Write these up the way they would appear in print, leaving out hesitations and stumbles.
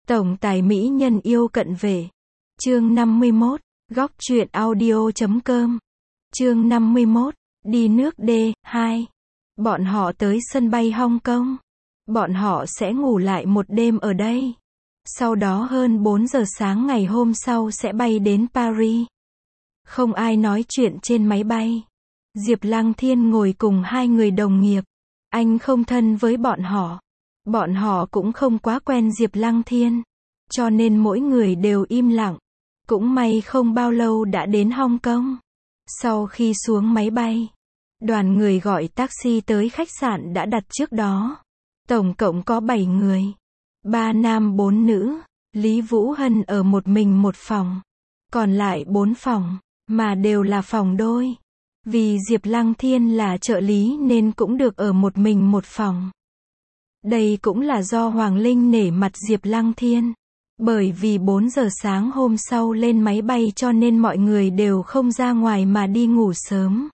Tổng tài mỹ nhân yêu cận vệ. Chương 51, góc truyện audio.com. Chương 51, đi nước D2. Bọn họ tới sân bay Hong Kong. Bọn họ sẽ ngủ lại một đêm ở đây. Sau đó hơn 4 giờ sáng ngày hôm sau sẽ bay đến Paris. Không ai nói chuyện trên máy bay. Diệp Lăng Thiên ngồi cùng hai người đồng nghiệp. Anh không thân với bọn họ. Bọn họ cũng không quá quen Diệp Lăng Thiên. Cho nên mỗi người đều im lặng. Cũng may không bao lâu đã đến Hong Kong. Sau khi xuống máy bay, đoàn người gọi taxi tới khách sạn đã đặt trước đó. Tổng cộng có 7 người. 3 nam 4 nữ. Lý Vũ Hân ở một mình một phòng. Còn lại 4 phòng, mà đều là phòng đôi. Vì Diệp Lăng Thiên là trợ lý nên cũng được ở một mình một phòng. Đây cũng là do Hoàng Linh nể mặt Diệp Lăng Thiên. Bởi vì 4 giờ sáng hôm sau lên máy bay cho nên mọi người đều không ra ngoài mà đi ngủ sớm.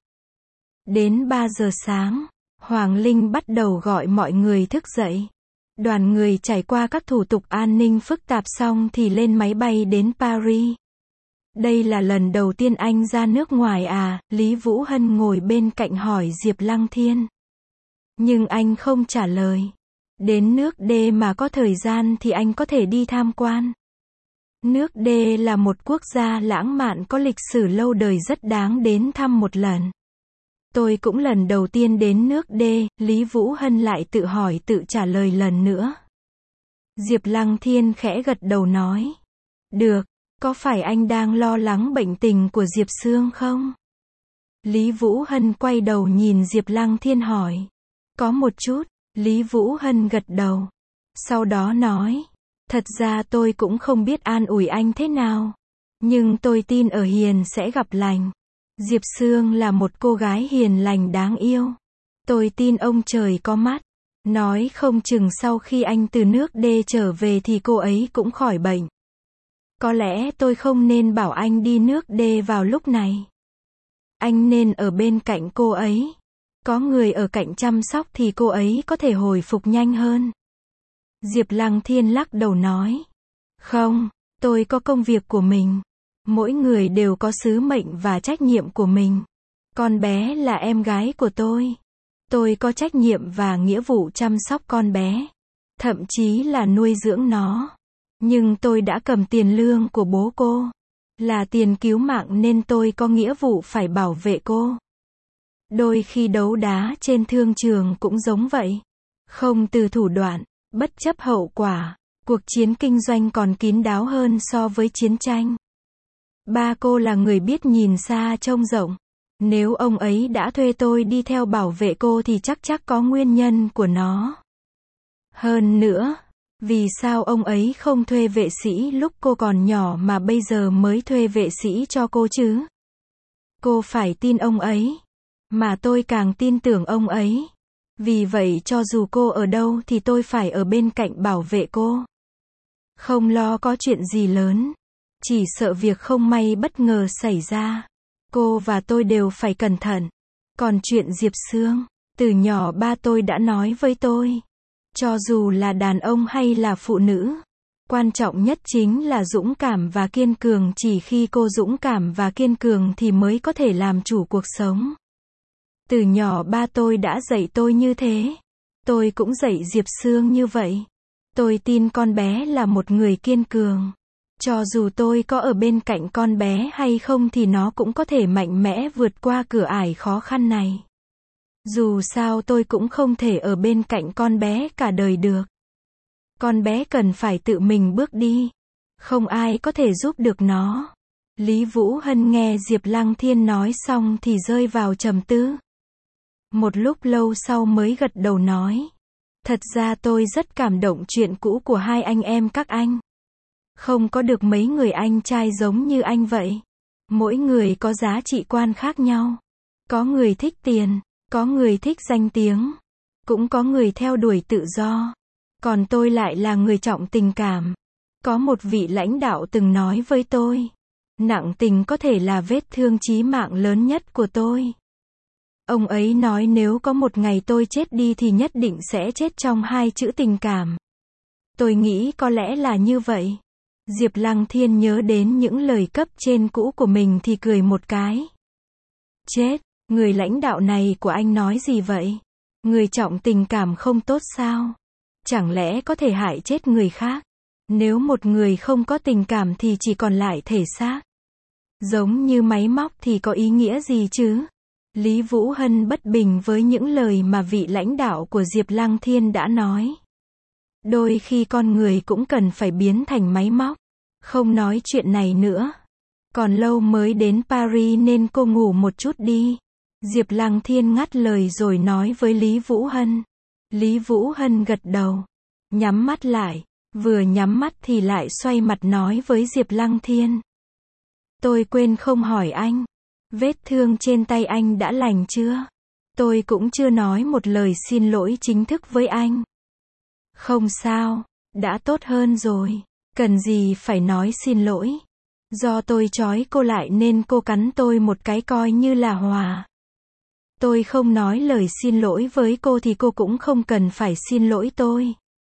Đến 3 giờ sáng, Hoàng Linh bắt đầu gọi mọi người thức dậy. Đoàn người trải qua các thủ tục an ninh phức tạp xong thì lên máy bay đến Paris. Đây là lần đầu tiên anh ra nước ngoài à? Lý Vũ Hân ngồi bên cạnh hỏi Diệp Lăng Thiên. Nhưng anh không trả lời. Đến nước D mà có thời gian thì anh có thể đi tham quan. Nước D là một quốc gia lãng mạn có lịch sử lâu đời rất đáng đến thăm một lần. Tôi cũng lần đầu tiên đến nước D, Lý Vũ Hân lại tự hỏi tự trả lời lần nữa. Diệp Lăng Thiên khẽ gật đầu nói. Được, có phải anh đang lo lắng bệnh tình của Diệp Sương không? Lý Vũ Hân quay đầu nhìn Diệp Lăng Thiên hỏi. Có một chút. Lý Vũ Hân gật đầu. Sau đó nói. Thật ra tôi cũng không biết an ủi anh thế nào. Nhưng tôi tin ở hiền sẽ gặp lành. Diệp Sương là một cô gái hiền lành đáng yêu. Tôi tin ông trời có mắt. Nói không chừng sau khi anh từ nước D trở về thì cô ấy cũng khỏi bệnh. Có lẽ tôi không nên bảo anh đi nước D vào lúc này. Anh nên ở bên cạnh cô ấy. Có người ở cạnh chăm sóc thì cô ấy có thể hồi phục nhanh hơn. Diệp Lăng Thiên lắc đầu nói. Không, tôi có công việc của mình. Mỗi người đều có sứ mệnh và trách nhiệm của mình. Con bé là em gái của tôi. Tôi có trách nhiệm và nghĩa vụ chăm sóc con bé. Thậm chí là nuôi dưỡng nó. Nhưng tôi đã cầm tiền lương của bố cô. Là tiền cứu mạng nên tôi có nghĩa vụ phải bảo vệ cô. Đôi khi đấu đá trên thương trường cũng giống vậy. Không từ thủ đoạn, bất chấp hậu quả. Cuộc chiến kinh doanh còn kín đáo hơn so với chiến tranh. Ba cô là người biết nhìn xa trông rộng. Nếu ông ấy đã thuê tôi đi theo bảo vệ cô thì chắc có nguyên nhân của nó. Hơn nữa, vì sao ông ấy không thuê vệ sĩ lúc cô còn nhỏ mà bây giờ mới thuê vệ sĩ cho cô chứ? Cô phải tin ông ấy. Mà tôi càng tin tưởng ông ấy. Vì vậy cho dù cô ở đâu thì tôi phải ở bên cạnh bảo vệ cô. Không lo có chuyện gì lớn. Chỉ sợ việc không may bất ngờ xảy ra. Cô và tôi đều phải cẩn thận. Còn chuyện Diệp Sương, từ nhỏ ba tôi đã nói với tôi. Cho dù là đàn ông hay là phụ nữ, quan trọng nhất chính là dũng cảm và kiên cường. Chỉ khi cô dũng cảm và kiên cường thì mới có thể làm chủ cuộc sống. Từ nhỏ ba tôi đã dạy tôi như thế. Tôi cũng dạy Diệp Sương như vậy. Tôi tin con bé là một người kiên cường. Cho dù tôi có ở bên cạnh con bé hay không thì nó cũng có thể mạnh mẽ vượt qua cửa ải khó khăn này. Dù sao tôi cũng không thể ở bên cạnh con bé cả đời được. Con bé cần phải tự mình bước đi. Không ai có thể giúp được nó. Lý Vũ Hân nghe Diệp Lăng Thiên nói xong thì rơi vào trầm tư. Một lúc lâu sau mới gật đầu nói. Thật ra tôi rất cảm động chuyện cũ của hai anh em các anh. Không có được mấy người anh trai giống như anh vậy. Mỗi người có giá trị quan khác nhau. Có người thích tiền, có người thích danh tiếng. Cũng có người theo đuổi tự do. Còn tôi lại là người trọng tình cảm. Có một vị lãnh đạo từng nói với tôi. Nặng tình có thể là vết thương chí mạng lớn nhất của tôi. Ông ấy nói nếu có một ngày tôi chết đi thì nhất định sẽ chết trong 2 chữ tình cảm. Tôi nghĩ có lẽ là như vậy. Diệp Lăng Thiên nhớ đến những lời cấp trên cũ của mình thì cười một cái. Chết, người lãnh đạo này của anh nói gì vậy? Người trọng tình cảm không tốt sao? Chẳng lẽ có thể hại chết người khác? Nếu một người không có tình cảm thì chỉ còn lại thể xác. Giống như máy móc thì có ý nghĩa gì chứ? Lý Vũ Hân bất bình với những lời mà vị lãnh đạo của Diệp Lăng Thiên đã nói. Đôi khi con người cũng cần phải biến thành máy móc. Không nói chuyện này nữa. Còn lâu mới đến Paris nên cô ngủ một chút đi. Diệp Lăng Thiên ngắt lời rồi nói với Lý Vũ Hân. Lý Vũ Hân gật đầu. Nhắm mắt lại. Vừa nhắm mắt thì lại xoay mặt nói với Diệp Lăng Thiên. Tôi quên không hỏi anh. Vết thương trên tay anh đã lành chưa? Tôi cũng chưa nói một lời xin lỗi chính thức với anh. Không sao, đã tốt hơn rồi. Cần gì phải nói xin lỗi. Do tôi trói cô lại nên cô cắn tôi một cái coi như là hòa. Tôi không nói lời xin lỗi với cô thì cô cũng không cần phải xin lỗi tôi.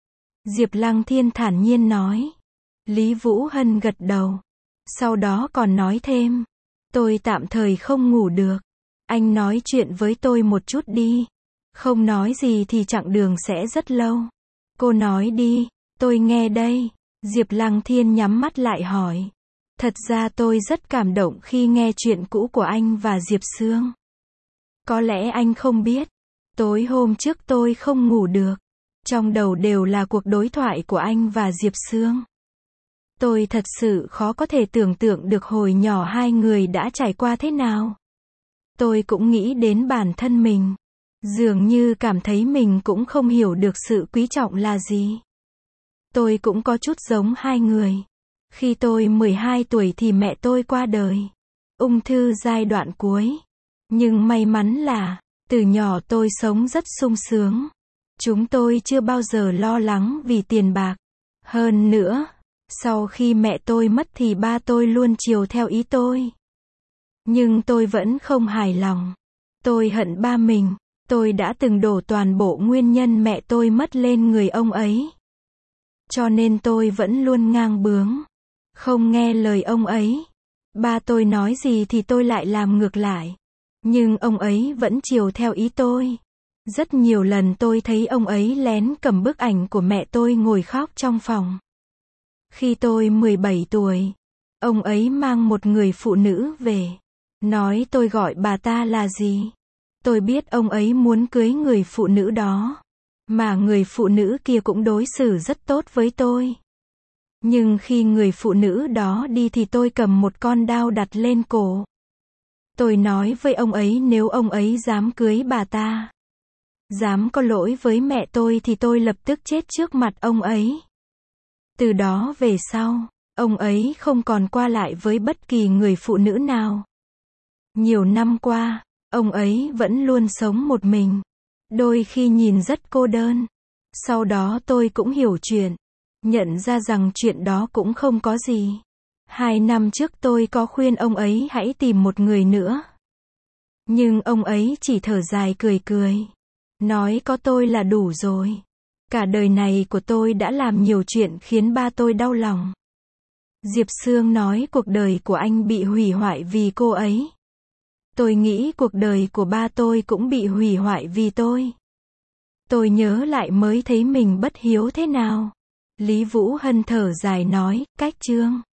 Diệp Lăng Thiên thản nhiên nói. Lý Vũ Hân gật đầu. Sau đó còn nói thêm. Tôi tạm thời không ngủ được. Anh nói chuyện với tôi một chút đi. Không nói gì thì chặng đường sẽ rất lâu. Cô nói đi, tôi nghe đây. Diệp Lăng Thiên nhắm mắt lại hỏi. Thật ra tôi rất cảm động khi nghe chuyện cũ của anh và Diệp Sương. Có lẽ anh không biết. Tối hôm trước tôi không ngủ được. Trong đầu đều là cuộc đối thoại của anh và Diệp Sương. Tôi thật sự khó có thể tưởng tượng được hồi nhỏ hai người đã trải qua thế nào. Tôi cũng nghĩ đến bản thân mình. Dường như cảm thấy mình cũng không hiểu được sự quý trọng là gì. Tôi cũng có chút giống hai người. Khi tôi 12 tuổi thì mẹ tôi qua đời. Ung thư giai đoạn cuối. Nhưng may mắn là, từ nhỏ tôi sống rất sung sướng. Chúng tôi chưa bao giờ lo lắng vì tiền bạc. Hơn nữa, sau khi mẹ tôi mất thì ba tôi luôn chiều theo ý tôi. Nhưng tôi vẫn không hài lòng. Tôi hận ba mình. Tôi đã từng đổ toàn bộ nguyên nhân mẹ tôi mất lên người ông ấy. Cho nên tôi vẫn luôn ngang bướng. Không nghe lời ông ấy. Ba tôi nói gì thì tôi lại làm ngược lại. Nhưng ông ấy vẫn chiều theo ý tôi. Rất nhiều lần tôi thấy ông ấy lén cầm bức ảnh của mẹ tôi ngồi khóc trong phòng. Khi tôi 17 tuổi, ông ấy mang một người phụ nữ về. Nói tôi gọi bà ta là gì. Tôi biết ông ấy muốn cưới người phụ nữ đó. Mà người phụ nữ kia cũng đối xử rất tốt với tôi. Nhưng khi người phụ nữ đó đi thì tôi cầm một con dao đặt lên cổ. Tôi nói với ông ấy nếu ông ấy dám cưới bà ta, dám có lỗi với mẹ tôi thì tôi lập tức chết trước mặt ông ấy. Từ đó về sau, ông ấy không còn qua lại với bất kỳ người phụ nữ nào. Nhiều năm qua, ông ấy vẫn luôn sống một mình. Đôi khi nhìn rất cô đơn. Sau đó tôi cũng hiểu chuyện. Nhận ra rằng chuyện đó cũng không có gì. 2 năm trước tôi có khuyên ông ấy hãy tìm một người nữa. Nhưng ông ấy chỉ thở dài cười cười. Nói có tôi là đủ rồi. Cả đời này của tôi đã làm nhiều chuyện khiến ba tôi đau lòng. Diệp Sương nói cuộc đời của anh bị hủy hoại vì cô ấy. Tôi nghĩ cuộc đời của ba tôi cũng bị hủy hoại vì tôi. Tôi nhớ lại mới thấy mình bất hiếu thế nào. Lý Vũ Hân thở dài nói, cách chương.